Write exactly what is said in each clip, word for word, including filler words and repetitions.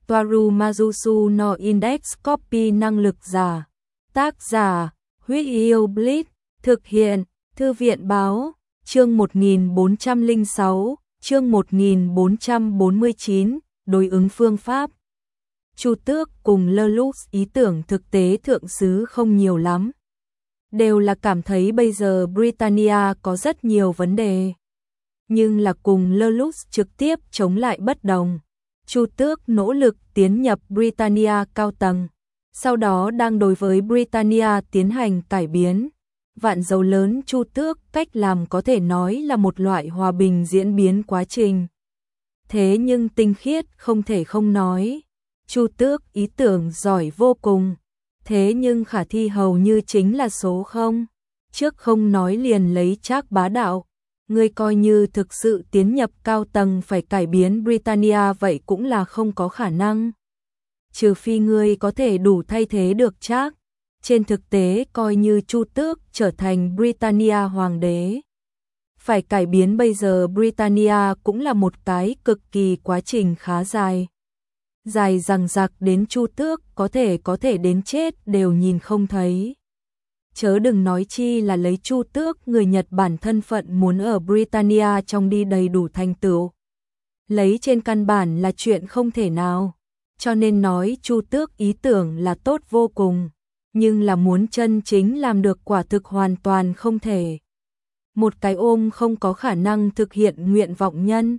Toaru Majusu no Index Copy năng lực giả. Tác giả, Huyết Yêu Blitz, thực hiện, Thư viện báo, chương một nghìn bốn trăm lẻ sáu, chương một nghìn bốn trăm bốn mươi chín, đối ứng phương pháp. Chu Tước cùng Lelouch ý tưởng thực tế thượng sứ không nhiều lắm. Đều là cảm thấy bây giờ Britannia có rất nhiều vấn đề. Nhưng là cùng Lelouch trực tiếp chống lại bất đồng. Chu Tước nỗ lực tiến nhập Britannia cao tầng, sau đó đang đối với Britannia tiến hành cải biến. Vạn dấu lớn Chu Tước cách làm có thể nói là một loại hòa bình diễn biến quá trình. Thế nhưng tinh khiết không thể không nói. Chu Tước ý tưởng giỏi vô cùng, thế nhưng khả thi hầu như chính là số không. Trước không nói liền lấy Trác Bá Đạo, ngươi coi như thực sự tiến nhập cao tầng phải cải biến Britannia vậy cũng là không có khả năng. Trừ phi ngươi có thể đủ thay thế được Trác. Trên thực tế coi như Chu Tước trở thành Britannia hoàng đế, phải cải biến bây giờ Britannia cũng là một cái cực kỳ quá trình khá dài. Dài dằng dặc đến Chu Tước có thể có thể đến chết đều nhìn không thấy. Chớ đừng nói chi là lấy Chu Tước người Nhật Bản thân phận muốn ở Britannia trong đi đầy đủ thành tựu. Lấy trên căn bản là chuyện không thể nào. Cho nên nói Chu Tước ý tưởng là tốt vô cùng, nhưng là muốn chân chính làm được quả thực hoàn toàn không thể. Một cái ôm không có khả năng thực hiện nguyện vọng nhân.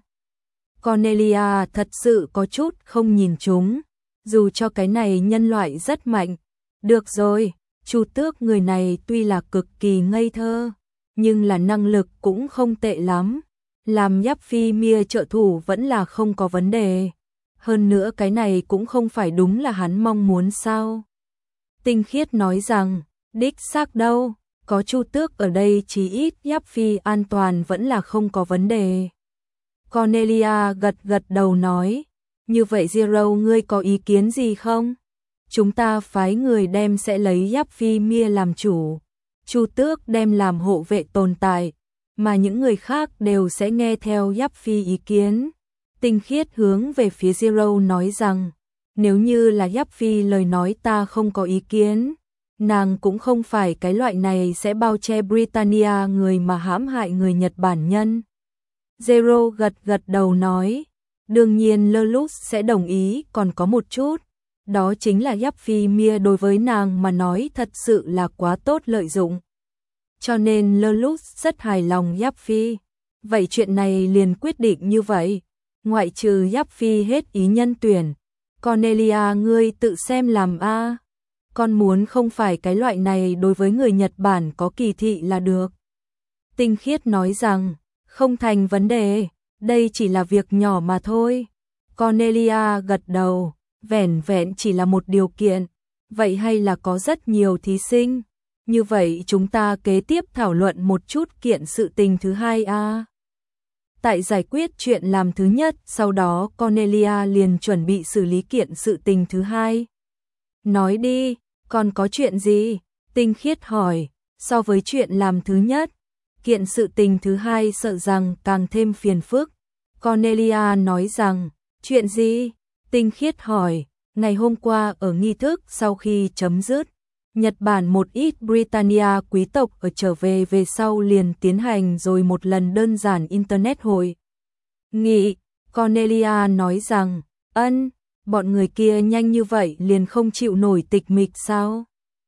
Cornelia thật sự có chút không nhìn chúng, dù cho cái này nhân loại rất mạnh. Được rồi, Chu Tước người này tuy là cực kỳ ngây thơ, nhưng là năng lực cũng không tệ lắm. Làm Giáp Phi Mia trợ thủ vẫn là không có vấn đề. Hơn nữa cái này cũng không phải đúng là hắn mong muốn sao. Tinh khiết nói rằng, đích xác đâu, có Chu Tước ở đây chí ít Giáp Phi an toàn vẫn là không có vấn đề. Cornelia gật gật đầu nói, như vậy Zero ngươi có ý kiến gì không? Chúng ta phái người đem sẽ lấy Giáp Phi Mia làm chủ, Chu Tước đem làm hộ vệ tồn tại, mà những người khác đều sẽ nghe theo Giáp Phi ý kiến. Tinh khiết hướng về phía Zero nói rằng, nếu như là Giáp Phi lời nói ta không có ý kiến, nàng cũng không phải cái loại này sẽ bao che Britannia người mà hãm hại người Nhật Bản nhân. Zero gật gật đầu nói, đương nhiên Lelouch sẽ đồng ý, còn có một chút, đó chính là Giáp Phi Mia đối với nàng mà nói thật sự là quá tốt lợi dụng. Cho nên Lelouch rất hài lòng Giáp Phi. Vậy chuyện này liền quyết định như vậy, ngoại trừ Giáp Phi hết ý nhân tuyển. Cornelia ngươi tự xem làm a. Con muốn không phải cái loại này đối với người Nhật Bản có kỳ thị là được. Tinh khiết nói rằng, không thành vấn đề, đây chỉ là việc nhỏ mà thôi. Cornelia gật đầu, vẻn vẹn chỉ là một điều kiện, vậy hay là có rất nhiều thí sinh. Như vậy chúng ta kế tiếp thảo luận một chút kiện sự tình thứ hai a. Tại giải quyết chuyện làm thứ nhất, sau đó Cornelia liền chuẩn bị xử lý kiện sự tình thứ hai. Nói đi, còn có chuyện gì? Tinh khiết hỏi, so với chuyện làm thứ nhất, kiện sự tình thứ hai sợ rằng càng thêm phiền phức. Cornelia nói rằng, chuyện gì? Tinh khiết hỏi, ngày hôm qua ở nghi thức sau khi chấm dứt, Nhật Bản một ít Britannia quý tộc ở trở về về sau liền tiến hành rồi một lần đơn giản Internet hội nghị. Cornelia nói rằng, ân, bọn người kia nhanh như vậy liền không chịu nổi tịch mịch sao?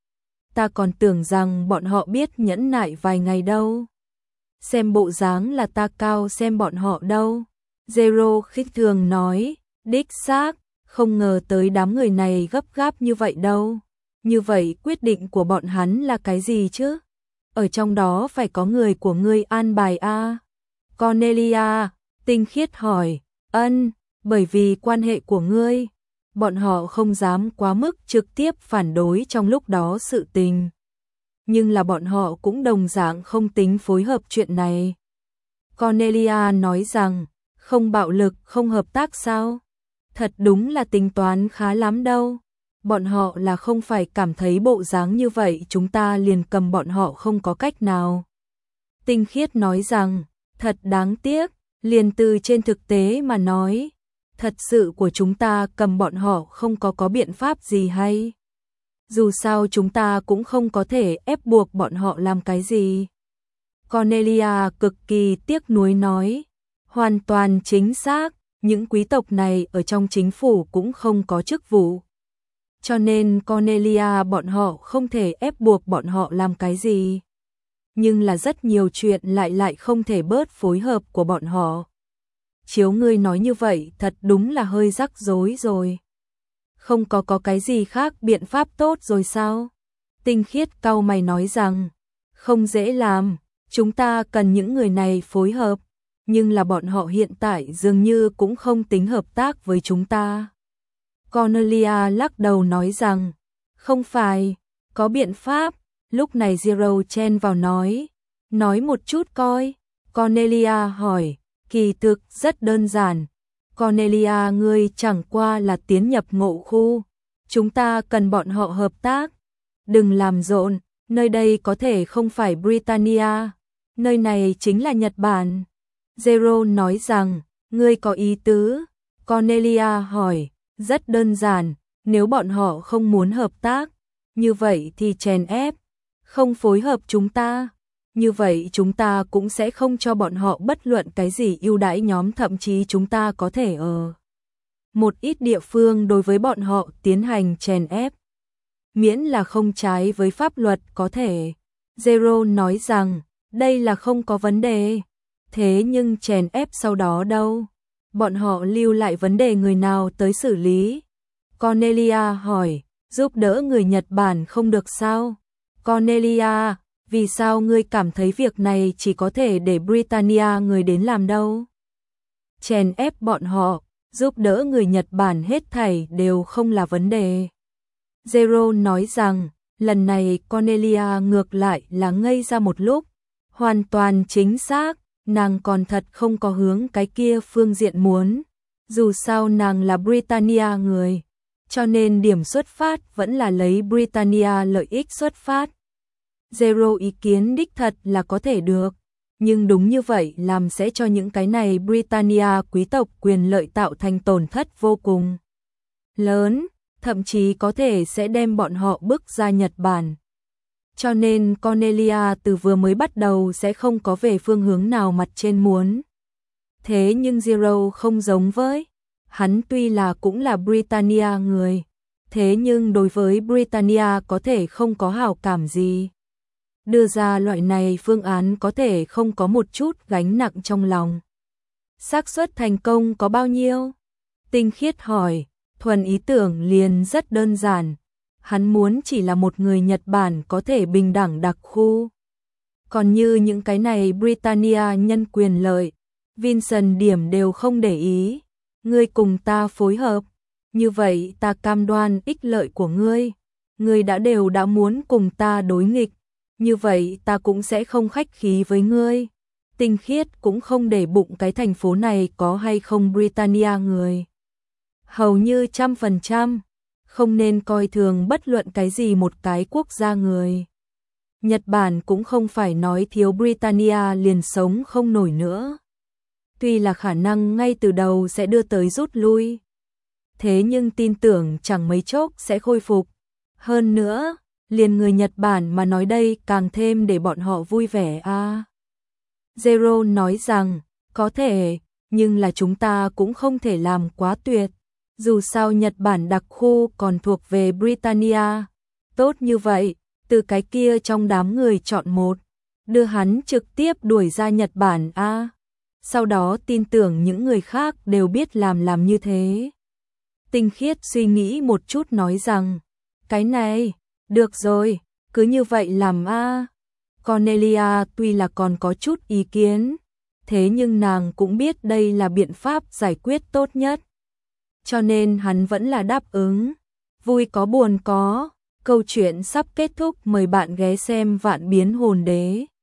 Ta còn tưởng rằng bọn họ biết nhẫn nại vài ngày đâu. Xem bộ dáng là ta cao xem bọn họ đâu. Zero khích thường nói, đích xác, không ngờ tới đám người này gấp gáp như vậy đâu. Như vậy quyết định của bọn hắn là cái gì chứ? Ở trong đó phải có người của ngươi an bài a. Cornelia, tinh khiết hỏi, ân, bởi vì quan hệ của ngươi, bọn họ không dám quá mức trực tiếp phản đối trong lúc đó sự tình. Nhưng là bọn họ cũng đồng dạng không tính phối hợp chuyện này. Cornelia nói rằng, không bạo lực, không hợp tác sao? Thật đúng là tính toán khá lắm đâu. Bọn họ là không phải cảm thấy bộ dáng như vậy chúng ta liền cầm bọn họ không có cách nào. Tinh khiết nói rằng, thật đáng tiếc, liền từ trên thực tế mà nói, thật sự của chúng ta cầm bọn họ không có có biện pháp gì hay? Dù sao chúng ta cũng không có thể ép buộc bọn họ làm cái gì. Cornelia cực kỳ tiếc nuối nói, hoàn toàn chính xác, những quý tộc này ở trong chính phủ cũng không có chức vụ. Cho nên Cornelia bọn họ không thể ép buộc bọn họ làm cái gì. Nhưng là rất nhiều chuyện lại lại không thể bớt phối hợp của bọn họ. Chiếu ngươi nói như vậy thật đúng là hơi rắc rối rồi. Không có có cái gì khác biện pháp tốt rồi sao? Tinh Khiết cau mày nói rằng, không dễ làm, chúng ta cần những người này phối hợp, nhưng là bọn họ hiện tại dường như cũng không tính hợp tác với chúng ta. Cornelia lắc đầu nói rằng, không phải, có biện pháp. Lúc này Zero chen vào nói, nói một chút coi. Cornelia hỏi, kỳ thực rất đơn giản. Cornelia ngươi chẳng qua là tiến nhập ngộ khu, chúng ta cần bọn họ hợp tác. Đừng làm rộn, nơi đây có thể không phải Britannia, nơi này chính là Nhật Bản. Zero nói rằng, ngươi có ý tứ. Cornelia hỏi, rất đơn giản, nếu bọn họ không muốn hợp tác, như vậy thì chèn ép, không phối hợp chúng ta. Như vậy chúng ta cũng sẽ không cho bọn họ bất luận cái gì ưu đãi nhóm, thậm chí chúng ta có thể ở một ít địa phương đối với bọn họ tiến hành chèn ép. Miễn là không trái với pháp luật có thể. Zero nói rằng, đây là không có vấn đề. Thế nhưng chèn ép sau đó đâu? Bọn họ lưu lại vấn đề người nào tới xử lý? Cornelia hỏi, giúp đỡ người Nhật Bản không được sao? Cornelia, vì sao ngươi cảm thấy việc này chỉ có thể để Britannia người đến làm đâu? Chèn ép bọn họ, giúp đỡ người Nhật Bản hết thảy đều không là vấn đề. Zero nói rằng, lần này Cornelia ngược lại là ngây ra một lúc. Hoàn toàn chính xác, nàng còn thật không có hướng cái kia phương diện muốn. Dù sao nàng là Britannia người, cho nên điểm xuất phát vẫn là lấy Britannia lợi ích xuất phát. Zero ý kiến đích thật là có thể được, nhưng đúng như vậy làm sẽ cho những cái này Britannia quý tộc quyền lợi tạo thành tổn thất vô cùng lớn, thậm chí có thể sẽ đem bọn họ bức ra Nhật Bản. Cho nên Cornelia từ vừa mới bắt đầu sẽ không có về phương hướng nào mặt trên muốn. Thế nhưng Zero không giống với, hắn tuy là cũng là Britannia người, thế nhưng đối với Britannia có thể không có hảo cảm gì. Đưa ra loại này phương án có thể không có một chút gánh nặng trong lòng. Xác suất thành công có bao nhiêu? Tinh Khiết hỏi, thuần ý tưởng liền rất đơn giản. Hắn muốn chỉ là một người Nhật Bản có thể bình đẳng đặc khu. Còn như những cái này Britannia nhân quyền lợi, Vincent điểm đều không để ý. Ngươi cùng ta phối hợp, như vậy ta cam đoan ích lợi của ngươi. Ngươi đã đều đã muốn cùng ta đối nghịch, như vậy ta cũng sẽ không khách khí với ngươi. Tinh Khiết cũng không để bụng cái thành phố này có hay không Britannia người. Hầu như trăm phần trăm, không nên coi thường bất luận cái gì một cái quốc gia người. Nhật Bản cũng không phải nói thiếu Britannia liền sống không nổi nữa. Tuy là khả năng ngay từ đầu sẽ đưa tới rút lui, thế nhưng tin tưởng chẳng mấy chốc sẽ khôi phục. Hơn nữa, liền người Nhật Bản mà nói đây càng thêm để bọn họ vui vẻ a. À. Zero nói rằng, có thể, nhưng là chúng ta cũng không thể làm quá tuyệt. Dù sao Nhật Bản đặc khu còn thuộc về Britannia. Tốt như vậy, từ cái kia trong đám người chọn một, đưa hắn trực tiếp đuổi ra Nhật Bản a. À. Sau đó tin tưởng những người khác đều biết làm làm như thế. Tinh Khiết suy nghĩ một chút nói rằng, cái này, được rồi, cứ như vậy làm a. À. Cornelia tuy là còn có chút ý kiến, thế nhưng nàng cũng biết đây là biện pháp giải quyết tốt nhất. Cho nên hắn vẫn là đáp ứng. Vui có buồn có, câu chuyện sắp kết thúc, mời bạn ghé xem Vạn Biến Hồn Đế.